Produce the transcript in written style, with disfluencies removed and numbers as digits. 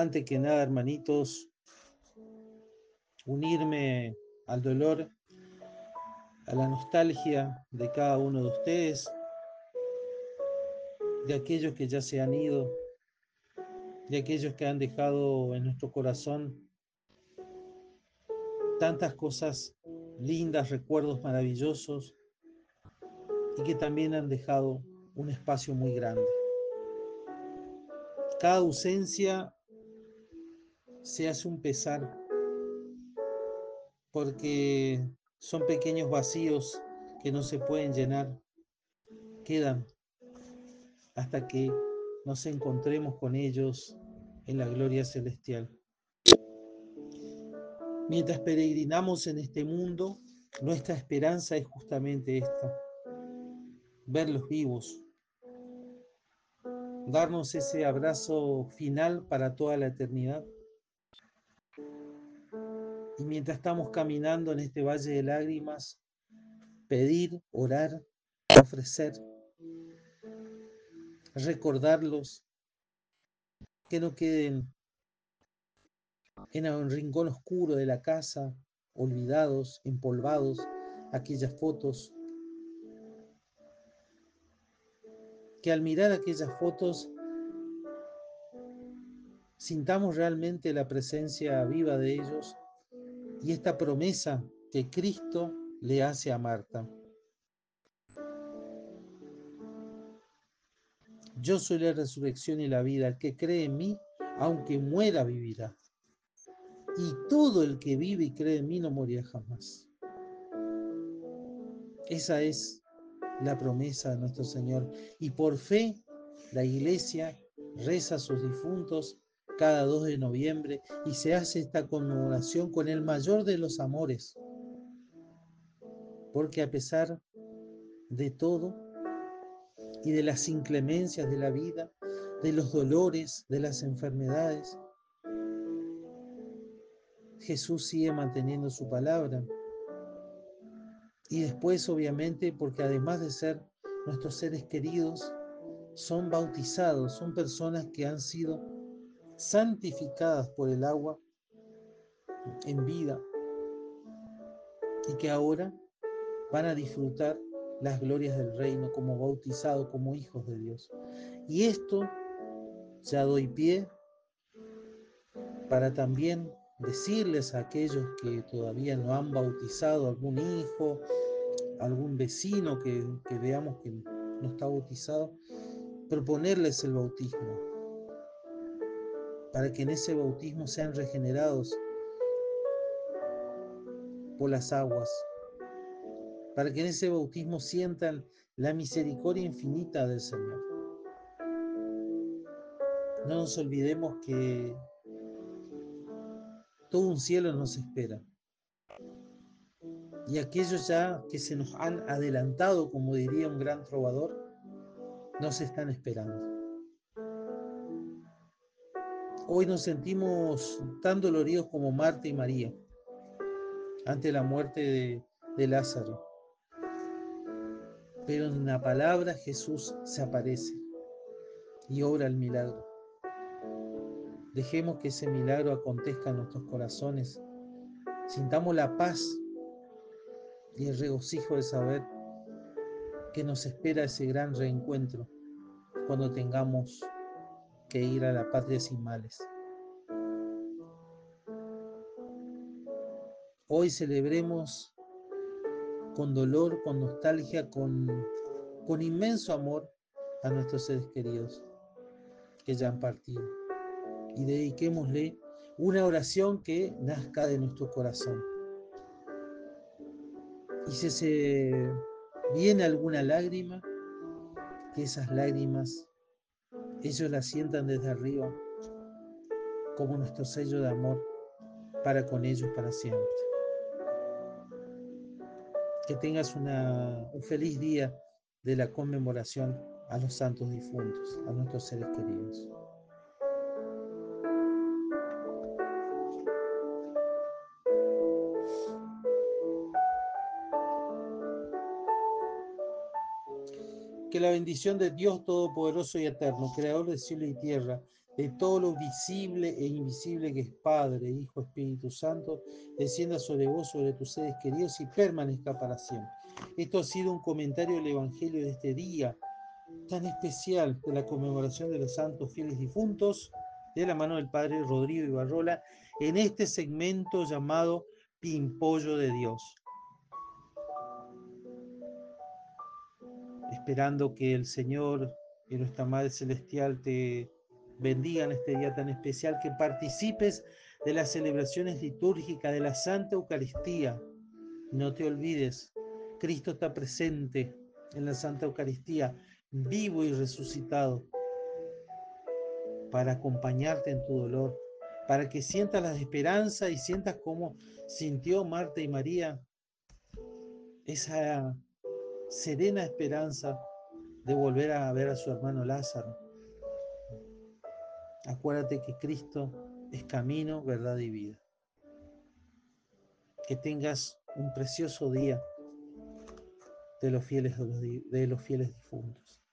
Antes que nada, hermanitos, unirme al dolor, a la nostalgia de cada uno de ustedes, de aquellos que ya se han ido, de aquellos que han dejado en nuestro corazón tantas cosas lindas, recuerdos maravillosos y que también han dejado un espacio muy grande. Cada ausencia se hace un pesar porque son pequeños vacíos que no se pueden llenar, quedan hasta que nos encontremos con ellos en la gloria celestial. Mientras peregrinamos en este mundo, nuestra esperanza es justamente esta: verlos vivos, darnos ese abrazo final para toda la eternidad. Y mientras estamos caminando en este valle de lágrimas, pedir, orar, ofrecer, recordarlos, que no queden en un rincón oscuro de la casa, olvidados, empolvados, aquellas fotos, que al mirar aquellas fotos sintamos realmente la presencia viva de ellos y esta promesa que Cristo le hace a Marta. Yo soy la resurrección y la vida, el que cree en mí, aunque muera, vivirá. Y todo el que vive y cree en mí no morirá jamás. Esa es la promesa de nuestro Señor. Y por fe, la Iglesia reza a sus difuntos cada 2 de noviembre y se hace esta conmemoración con el mayor de los amores. Porque a pesar de todo y de las inclemencias de la vida, de los dolores, de las enfermedades, Jesús sigue manteniendo su palabra. Y después, obviamente, porque además de ser nuestros seres queridos, son bautizados, son personas que han sido santificadas por el agua en vida y que ahora van a disfrutar las glorias del reino como bautizados, como hijos de Dios. Y esto ya doy pie para también decirles a aquellos que todavía no han bautizado, algún hijo, algún vecino que veamos que no está bautizado, proponerles el bautismo, para que en ese bautismo sean regenerados por las aguas, para que en ese bautismo sientan la misericordia infinita del Señor. No nos olvidemos que todo un cielo nos espera. Y aquellos ya que se nos han adelantado, como diría un gran trovador, nos están esperando. Hoy nos sentimos tan doloridos como Marta y María ante la muerte de Lázaro. Pero en la palabra Jesús se aparece y obra el milagro. Dejemos que ese milagro acontezca en nuestros corazones. Sintamos la paz y el regocijo de saber que nos espera ese gran reencuentro cuando tengamos que ir a la patria sin males. Hoy celebremos con dolor, con nostalgia, con inmenso amor a nuestros seres queridos que ya han partido. Y dediquémosle una oración que nazca de nuestro corazón. Y si se viene alguna lágrima, que esas lágrimas ellos las sientan desde arriba como nuestro sello de amor para con ellos para siempre. Que tengas un feliz día de la conmemoración a los santos difuntos, a nuestros seres queridos. Que la bendición de Dios Todopoderoso y Eterno, Creador de cielo y tierra, de todo lo visible e invisible que es Padre, Hijo, Espíritu Santo, descienda sobre vos, sobre tus seres queridos y permanezca para siempre. Esto ha sido un comentario del Evangelio de este día tan especial de la conmemoración de los santos fieles difuntos, de la mano del Padre Rodrigo Ibarrola, en este segmento llamado Pimpollo de Dios. Esperando que el Señor y nuestra Madre Celestial te bendigan este día tan especial, que participes de las celebraciones litúrgicas de la Santa Eucaristía. No te olvides, Cristo está presente en la Santa Eucaristía, vivo y resucitado, para acompañarte en tu dolor, para que sientas la esperanza y sientas cómo sintió Marta y María esa serena esperanza de volver a ver a su hermano Lázaro. Acuérdate que Cristo es camino, verdad y vida. Que tengas un precioso día de los fieles difuntos.